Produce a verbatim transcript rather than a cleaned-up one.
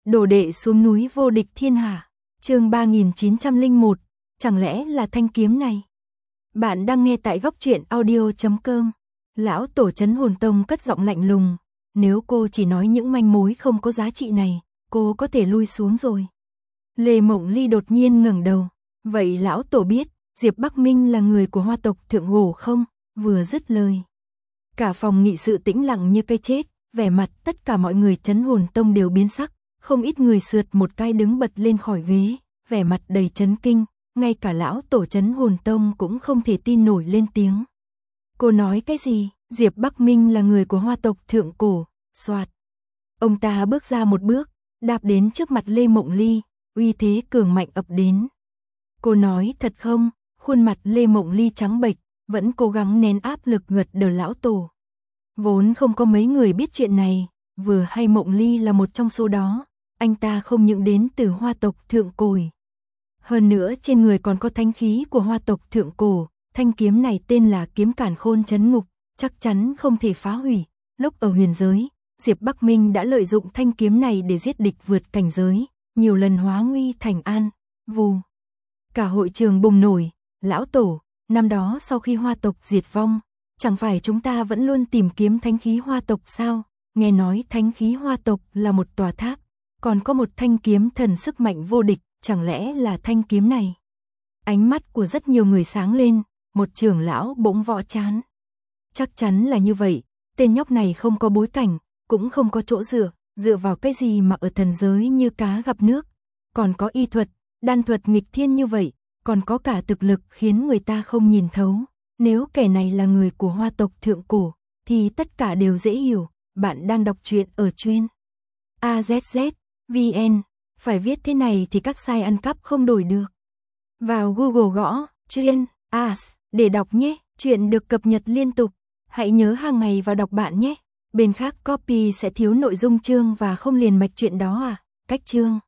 Đồ đệ xuống núi vô địch thiên hạ. Chương ba nghìn chín trăm lẻ một, chẳng lẽ là thanh kiếm này? Bạn đang nghe tại góc truyện audio chấm com. Lão tổ Trấn Hồn Tông cất giọng lạnh lùng, nếu cô chỉ nói những manh mối không có giá trị này, cô có thể lui xuống rồi. Lê Mộng Ly đột nhiên ngẩng đầu, vậy lão tổ biết Diệp Bắc Minh là người của Hoa tộc Thượng Cổ không? Vừa dứt lời, cả phòng nghị sự tĩnh lặng như cây chết, vẻ mặt tất cả mọi người Trấn Hồn Tông đều biến sắc, không ít người sượt một cái đứng bật lên khỏi ghế, vẻ mặt đầy chấn kinh, ngay cả lão tổ Trấn Hồn Tông cũng không thể tin nổi lên tiếng. Cô nói cái gì? Diệp Bắc Minh là người của Hoa tộc Thượng Cổ. Soạt. Ông ta bước ra một bước, đạp đến trước mặt Lê Mộng Ly, uy thế cường mạnh ập đến. Cô nói thật không? Khuôn mặt Lê Mộng Ly trắng bệch, vẫn cố gắng nén áp lực gật đầu lão tổ. Vốn không có mấy người biết chuyện này, vừa hay Mộng Ly là một trong số đó, anh ta không những đến từ Hoa tộc Thượng Cổ. Hơn nữa trên người còn có thánh khí của Hoa tộc Thượng Cổ, thanh kiếm này tên là kiếm Càn Khôn Trấn Ngục, chắc chắn không thể phá hủy. Lúc ở huyền giới, Diệp Bắc Minh đã lợi dụng thanh kiếm này để giết địch vượt cảnh giới, nhiều lần hóa nguy thành an. Vù. Cả hội trường bùng nổi, lão tổ, năm đó sau khi Hoa tộc diệt vong, chẳng phải chúng ta vẫn luôn tìm kiếm thánh khí Hoa tộc sao? Nghe nói thánh khí Hoa tộc là một tòa tháp, còn có một thanh kiếm thần sức mạnh vô địch, chẳng lẽ là thanh kiếm này? Ánh mắt của rất nhiều người sáng lên, một trưởng lão bỗng võ chán. Chắc chắn là như vậy, tên nhóc này không có bối cảnh, cũng không có chỗ dựa, dựa vào cái gì mà ở thần giới như cá gặp nước, còn có y thuật, đan thuật nghịch thiên như vậy, còn có cả thực lực khiến người ta không nhìn thấu. Nếu kẻ này là người của Hoa tộc Thượng Cổ, thì tất cả đều dễ hiểu. Bạn đang đọc truyện ở chuyên a zét zét vê en, phải viết thế này thì các site ăn cắp không đổi được. Vào Google gõ chuyên as để đọc nhé, chuyện được cập nhật liên tục. Hãy nhớ hàng ngày vào đọc bạn nhé. Bên khác copy sẽ thiếu nội dung chương và không liền mạch chuyện đó à? Cách chương